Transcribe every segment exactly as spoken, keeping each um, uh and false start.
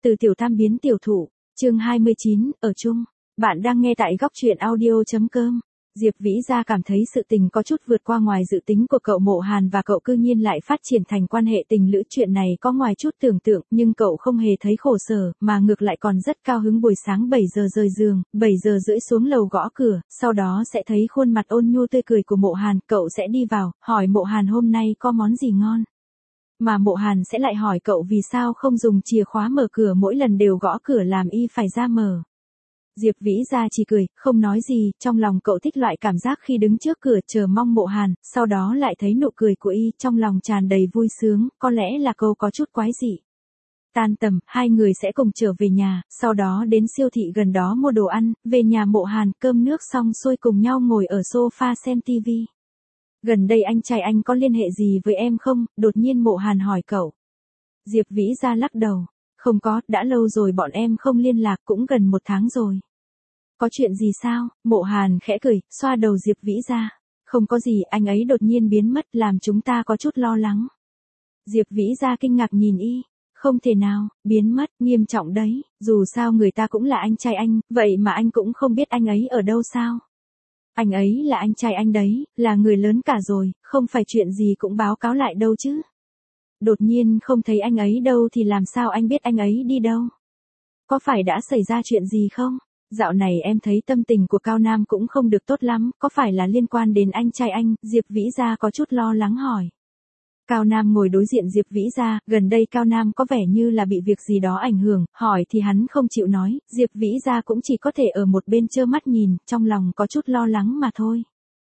Từ tiểu tam biến tiểu thụ, chương hai mươi chín, ở chung. Bạn đang nghe tại góc truyện audio.com. Diệp Vĩ Gia cảm thấy sự tình có chút vượt qua ngoài dự tính của cậu Mộ Hàn và cậu cư nhiên lại phát triển thành quan hệ tình lữ. Chuyện này có ngoài chút tưởng tượng, nhưng cậu không hề thấy khổ sở, mà ngược lại còn rất cao hứng. Buổi sáng bảy giờ rời giường, bảy giờ rưỡi xuống lầu gõ cửa, sau đó sẽ thấy khuôn mặt ôn nhu tươi cười của Mộ Hàn, cậu sẽ đi vào, hỏi Mộ Hàn hôm nay có món gì ngon. Mà Mộ Hàn sẽ lại hỏi cậu vì sao không dùng chìa khóa mở cửa, mỗi lần đều gõ cửa làm y phải ra mở. Diệp Vĩ Gia chỉ cười, không nói gì, trong lòng cậu thích loại cảm giác khi đứng trước cửa chờ mong Mộ Hàn, sau đó lại thấy nụ cười của y, trong lòng tràn đầy vui sướng, có lẽ là câu có chút quái dị. Tan tầm, hai người sẽ cùng trở về nhà, sau đó đến siêu thị gần đó mua đồ ăn, về nhà Mộ Hàn, cơm nước xong xuôi cùng nhau ngồi ở sofa xem tivi. Gần đây anh trai anh có liên hệ gì với em không? Đột nhiên Mộ Hàn hỏi cậu. Diệp Vĩ Gia lắc đầu. Không có, đã lâu rồi bọn em không liên lạc, cũng gần một tháng rồi. Có chuyện gì sao? Mộ Hàn khẽ cười, xoa đầu Diệp Vĩ Gia. Không có gì, anh ấy đột nhiên biến mất làm chúng ta có chút lo lắng. Diệp Vĩ Gia kinh ngạc nhìn y. Không thể nào, biến mất, nghiêm trọng đấy, dù sao người ta cũng là anh trai anh, vậy mà anh cũng không biết anh ấy ở đâu sao? Anh ấy là anh trai anh đấy, là người lớn cả rồi, không phải chuyện gì cũng báo cáo lại đâu chứ. Đột nhiên không thấy anh ấy đâu thì làm sao anh biết anh ấy đi đâu? Có phải đã xảy ra chuyện gì không? Dạo này em thấy tâm tình của Cao Nam cũng không được tốt lắm, có phải là liên quan đến anh trai anh? Diệp Vĩ Gia có chút lo lắng hỏi. Cao Nam ngồi đối diện Diệp Vĩ Gia, gần đây Cao Nam có vẻ như là bị việc gì đó ảnh hưởng, hỏi thì hắn không chịu nói, Diệp Vĩ Gia cũng chỉ có thể ở một bên trơ mắt nhìn, trong lòng có chút lo lắng mà thôi.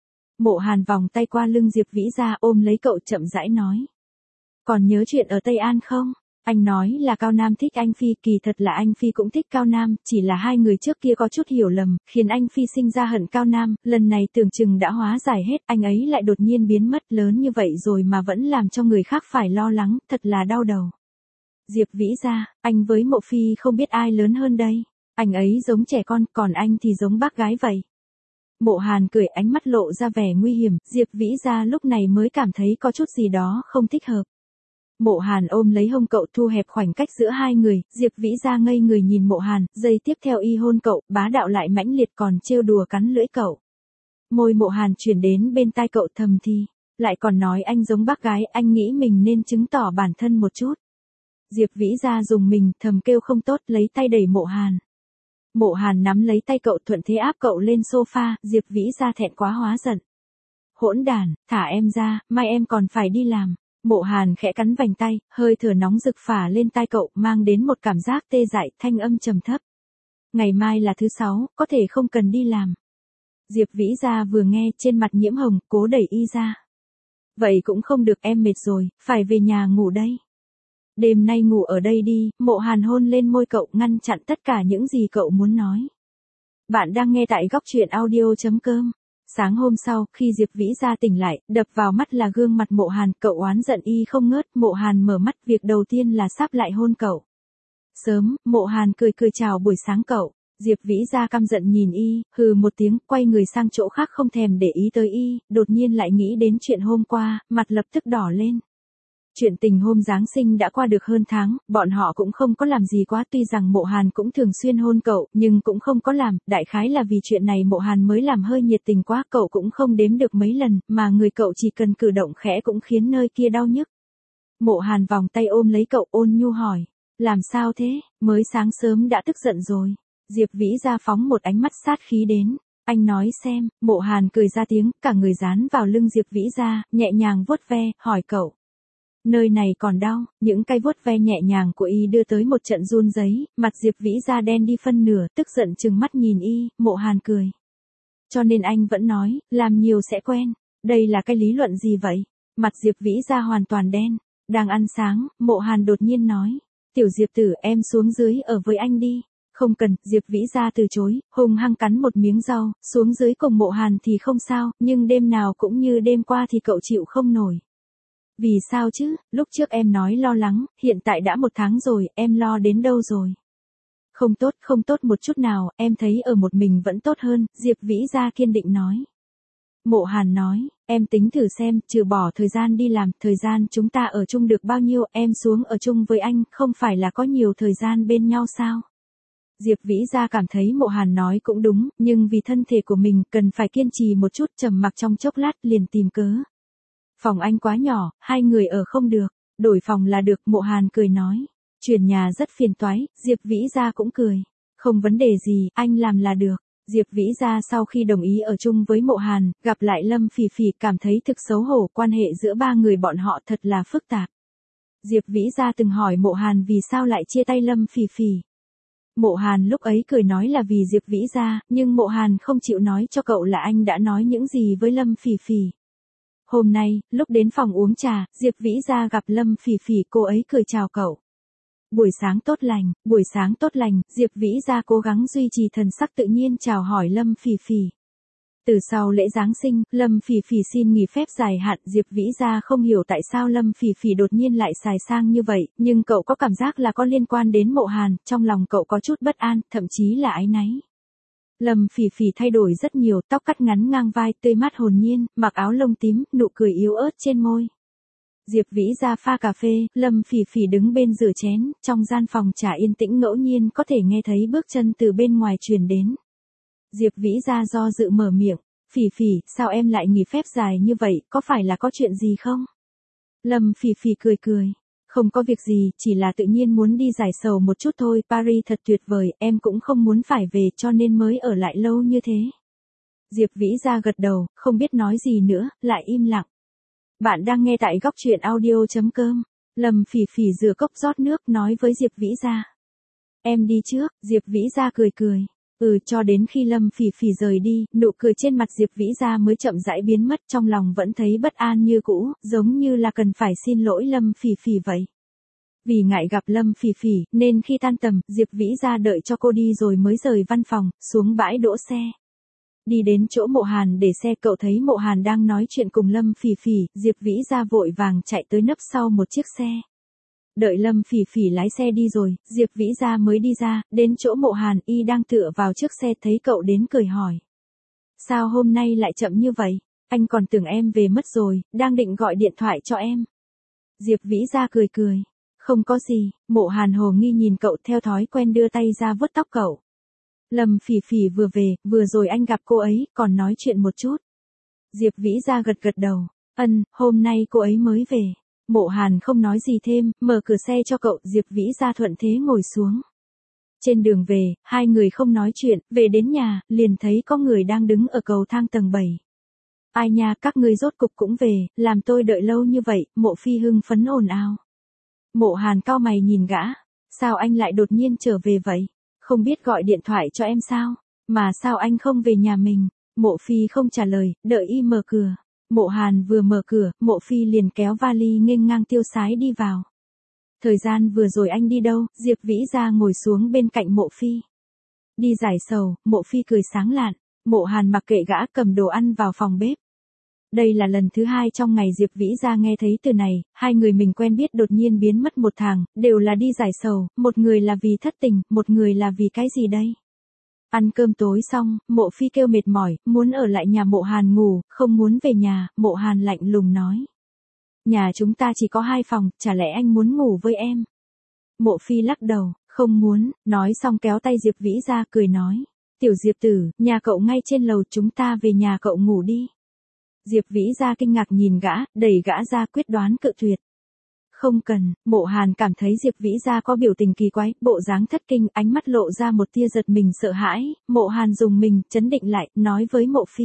Mộ Hàn vòng tay qua lưng Diệp Vĩ Gia ôm lấy cậu chậm rãi nói. Còn nhớ chuyện ở Tây An không? Anh nói là Cao Nam thích anh Phi, kỳ thật là anh Phi cũng thích Cao Nam, chỉ là hai người trước kia có chút hiểu lầm, khiến anh Phi sinh ra hận Cao Nam, lần này tưởng chừng đã hóa giải hết, anh ấy lại đột nhiên biến mất lớn như vậy rồi mà vẫn làm cho người khác phải lo lắng, thật là đau đầu. Diệp Vĩ Gia, anh với Mộ Phi không biết ai lớn hơn đây, anh ấy giống trẻ con, còn anh thì giống bác gái vậy. Mộ Hàn cười, ánh mắt lộ ra vẻ nguy hiểm, Diệp Vĩ Gia lúc này mới cảm thấy có chút gì đó không thích hợp. Mộ Hàn ôm lấy hông cậu, thu hẹp khoảnh cách giữa hai người, Diệp Vĩ Gia ngây người nhìn Mộ Hàn, giây tiếp theo y hôn cậu, bá đạo lại mãnh liệt còn trêu đùa cắn lưỡi cậu. Môi Mộ Hàn chuyển đến bên tai cậu thầm thì, lại còn nói anh giống bác gái, anh nghĩ mình nên chứng tỏ bản thân một chút. Diệp Vĩ Gia dùng mình, thầm kêu không tốt, lấy tay đẩy Mộ Hàn. Mộ Hàn nắm lấy tay cậu thuận thế áp cậu lên sofa, Diệp Vĩ Gia thẹn quá hóa giận. Hỗn đản, thả em ra, mai em còn phải đi làm. Mộ Hàn khẽ cắn vành tay, hơi thở nóng rực phả lên tai cậu, mang đến một cảm giác tê dại, thanh âm trầm thấp. Ngày mai là thứ sáu, có thể không cần đi làm. Diệp Vĩ Gia vừa nghe, trên mặt nhiễm hồng, cố đẩy y ra. Vậy cũng không được, em mệt rồi, phải về nhà ngủ đây. Đêm nay ngủ ở đây đi, Mộ Hàn hôn lên môi cậu, ngăn chặn tất cả những gì cậu muốn nói. Bạn đang nghe tại góc truyện audio.com. Sáng hôm sau, khi Diệp Vĩ Gia tỉnh lại, đập vào mắt là gương mặt Mộ Hàn, cậu oán giận y không ngớt, Mộ Hàn mở mắt, việc đầu tiên là sáp lại hôn cậu. Sớm, Mộ Hàn cười cười chào buổi sáng cậu, Diệp Vĩ Gia căm giận nhìn y, hừ một tiếng, quay người sang chỗ khác không thèm để ý tới y, đột nhiên lại nghĩ đến chuyện hôm qua, mặt lập tức đỏ lên. Chuyện tình hôm Giáng sinh đã qua được hơn tháng, bọn họ cũng không có làm gì quá, tuy rằng Mộ Hàn cũng thường xuyên hôn cậu, nhưng cũng không có làm, đại khái là vì chuyện này Mộ Hàn mới làm hơi nhiệt tình quá, cậu cũng không đếm được mấy lần, mà người cậu chỉ cần cử động khẽ cũng khiến nơi kia đau nhức. Mộ Hàn vòng tay ôm lấy cậu ôn nhu hỏi, làm sao thế, mới sáng sớm đã tức giận rồi. Diệp Vĩ Gia phóng một ánh mắt sát khí đến, anh nói xem, Mộ Hàn cười ra tiếng, cả người dán vào lưng Diệp Vĩ Gia, nhẹ nhàng vuốt ve, hỏi cậu. Nơi này còn đau, những cái vuốt ve nhẹ nhàng của y đưa tới một trận run rẩy, mặt Diệp Vĩ Gia đen đi phân nửa, tức giận trừng mắt nhìn y, Mộ Hàn cười. Cho nên anh vẫn nói, làm nhiều sẽ quen, đây là cái lý luận gì vậy? Mặt Diệp Vĩ Gia hoàn toàn đen, đang ăn sáng, Mộ Hàn đột nhiên nói, tiểu Diệp tử em xuống dưới ở với anh đi. Không cần, Diệp Vĩ Gia từ chối, hung hăng cắn một miếng rau, xuống dưới cùng Mộ Hàn thì không sao, nhưng đêm nào cũng như đêm qua thì cậu chịu không nổi. Vì sao chứ, lúc trước em nói lo lắng, hiện tại đã một tháng rồi, em lo đến đâu rồi? Không tốt, không tốt một chút nào, em thấy ở một mình vẫn tốt hơn, Diệp Vĩ Gia kiên định nói. Mộ Hàn nói, em tính thử xem, trừ bỏ thời gian đi làm, thời gian chúng ta ở chung được bao nhiêu, em xuống ở chung với anh, không phải là có nhiều thời gian bên nhau sao? Diệp Vĩ Gia cảm thấy Mộ Hàn nói cũng đúng, nhưng vì thân thể của mình cần phải kiên trì một chút, trầm mặc trong chốc lát liền tìm cớ. Phòng anh quá nhỏ, hai người ở không được, đổi phòng là được, Mộ Hàn cười nói. Chuyển nhà rất phiền toái, Diệp Vĩ Gia cũng cười. Không vấn đề gì, anh làm là được. Diệp Vĩ Gia sau khi đồng ý ở chung với Mộ Hàn, gặp lại Lâm Phỉ Phỉ cảm thấy thực xấu hổ, quan hệ giữa ba người bọn họ thật là phức tạp. Diệp Vĩ Gia từng hỏi Mộ Hàn vì sao lại chia tay Lâm Phỉ Phỉ. Mộ Hàn lúc ấy cười nói là vì Diệp Vĩ Gia, nhưng Mộ Hàn không chịu nói cho cậu là anh đã nói những gì với Lâm Phỉ Phỉ. Hôm nay, lúc đến phòng uống trà, Diệp Vĩ Gia gặp Lâm Phỉ Phỉ, cô ấy cười chào cậu. Buổi sáng tốt lành, buổi sáng tốt lành, Diệp Vĩ Gia cố gắng duy trì thần sắc tự nhiên chào hỏi Lâm Phỉ Phỉ. Từ sau lễ Giáng sinh, Lâm Phỉ Phỉ xin nghỉ phép dài hạn, Diệp Vĩ Gia không hiểu tại sao Lâm Phỉ Phỉ đột nhiên lại xài sang như vậy, nhưng cậu có cảm giác là có liên quan đến Mộ Hàn, trong lòng cậu có chút bất an, thậm chí là áy náy. Lâm Phỉ Phỉ thay đổi rất nhiều, tóc cắt ngắn ngang vai, tươi mát hồn nhiên, mặc áo lông tím, nụ cười yếu ớt trên môi. Diệp Vĩ Gia pha cà phê, Lâm Phỉ Phỉ đứng bên rửa chén, trong gian phòng trà yên tĩnh ngẫu nhiên có thể nghe thấy bước chân từ bên ngoài truyền đến. Diệp Vĩ Gia do dự mở miệng, Phỉ Phỉ, sao em lại nghỉ phép dài như vậy, có phải là có chuyện gì không? Lâm Phỉ Phỉ cười cười, không có việc gì, chỉ là tự nhiên muốn đi giải sầu một chút thôi, Paris thật tuyệt vời, em cũng không muốn phải về cho nên mới ở lại lâu như thế. Diệp Vĩ Gia gật đầu, không biết nói gì nữa, lại im lặng. Bạn đang nghe tại góc truyện audio chấm com. Lâm Phỉ Phỉ rửa cốc rót nước nói với Diệp Vĩ Gia. Em đi trước, Diệp Vĩ Gia cười cười. Ừ, cho đến khi Lâm Phỉ Phỉ rời đi, nụ cười trên mặt Diệp Vĩ Gia mới chậm rãi biến mất, trong lòng vẫn thấy bất an như cũ, giống như là cần phải xin lỗi Lâm Phỉ Phỉ vậy. Vì ngại gặp Lâm Phỉ Phỉ, nên khi tan tầm, Diệp Vĩ Gia đợi cho cô đi rồi mới rời văn phòng, xuống bãi đỗ xe. Đi đến chỗ Mộ Hàn để xe, cậu thấy Mộ Hàn đang nói chuyện cùng Lâm Phỉ Phỉ, Diệp Vĩ Gia vội vàng chạy tới nấp sau một chiếc xe. Đợi Lâm Phỉ Phỉ lái xe đi rồi, Diệp Vĩ Gia mới đi ra, đến chỗ Mộ Hàn, y đang tựa vào trước xe thấy cậu đến cười hỏi. Sao hôm nay lại chậm như vậy? Anh còn tưởng em về mất rồi, đang định gọi điện thoại cho em. Diệp Vĩ Gia cười cười. Không có gì, Mộ Hàn hồ nghi nhìn cậu theo thói quen đưa tay ra vuốt tóc cậu. Lâm Phỉ Phỉ vừa về, vừa rồi anh gặp cô ấy, còn nói chuyện một chút. Diệp Vĩ Gia gật gật đầu. Ân, hôm nay cô ấy mới về. Mộ Hàn không nói gì thêm, mở cửa xe cho cậu, Diệp Vĩ Gia thuận thế ngồi xuống. Trên đường về, hai người không nói chuyện, về đến nhà, liền thấy có người đang đứng ở cầu thang tầng bảy. Ai nha, các ngươi rốt cục cũng về, làm tôi đợi lâu như vậy, Mộ Phi hưng phấn ồn ào. Mộ Hàn cau mày nhìn gã, sao anh lại đột nhiên trở về vậy? Không biết gọi điện thoại cho em sao? Mà sao anh không về nhà mình? Mộ Phi không trả lời, đợi y mở cửa. Mộ Hàn vừa mở cửa, Mộ Phi liền kéo vali nghênh ngang tiêu sái đi vào. Thời gian vừa rồi anh đi đâu? Diệp Vĩ Gia ngồi xuống bên cạnh Mộ Phi. Đi giải sầu, Mộ Phi cười sáng lạn. Mộ Hàn mặc kệ gã cầm đồ ăn vào phòng bếp. Đây là lần thứ hai trong ngày Diệp Vĩ Gia nghe thấy từ này, hai người mình quen biết đột nhiên biến mất một tháng, đều là đi giải sầu, một người là vì thất tình, một người là vì cái gì đây? Ăn cơm tối xong, Mộ Phi kêu mệt mỏi, muốn ở lại nhà Mộ Hàn ngủ, không muốn về nhà, Mộ Hàn lạnh lùng nói. Nhà chúng ta chỉ có hai phòng, chả lẽ anh muốn ngủ với em? Mộ Phi lắc đầu, không muốn, nói xong kéo tay Diệp Vĩ Gia cười nói. Tiểu Diệp tử, nhà cậu ngay trên lầu, chúng ta về nhà cậu ngủ đi. Diệp Vĩ Gia kinh ngạc nhìn gã, đẩy gã ra quyết đoán cự tuyệt. Không cần, Mộ Hàn cảm thấy Diệp Vĩ Gia có biểu tình kỳ quái, bộ dáng thất kinh, ánh mắt lộ ra một tia giật mình sợ hãi, Mộ Hàn dùng mình, chấn định lại, nói với Mộ Phi.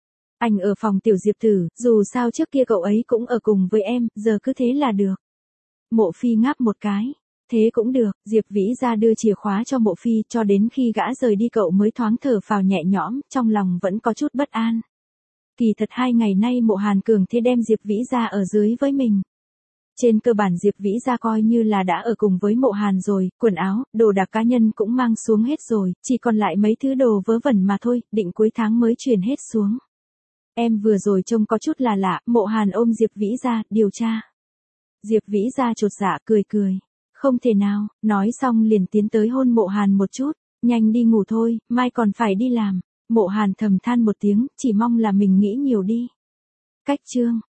Anh ở phòng Tiểu Diệp tử, dù sao trước kia cậu ấy cũng ở cùng với em, giờ cứ thế là được. Mộ Phi ngáp một cái. Thế cũng được, Diệp Vĩ Gia đưa chìa khóa cho Mộ Phi, cho đến khi gã rời đi cậu mới thoáng thở phào nhẹ nhõm, trong lòng vẫn có chút bất an. Kỳ thật hai ngày nay Mộ Hàn cường thế đem Diệp Vĩ Gia ở dưới với mình. Trên cơ bản Diệp Vĩ Gia coi như là đã ở cùng với Mộ Hàn rồi, quần áo, đồ đạc cá nhân cũng mang xuống hết rồi, chỉ còn lại mấy thứ đồ vớ vẩn mà thôi, định cuối tháng mới chuyển hết xuống. Em vừa rồi trông có chút là lạ, Mộ Hàn ôm Diệp Vĩ Gia, điều tra. Diệp Vĩ Gia chột dạ cười cười. Không thể nào, nói xong liền tiến tới hôn Mộ Hàn một chút, nhanh đi ngủ thôi, mai còn phải đi làm. Mộ Hàn thầm than một tiếng, chỉ mong là mình nghĩ nhiều đi. Cách chương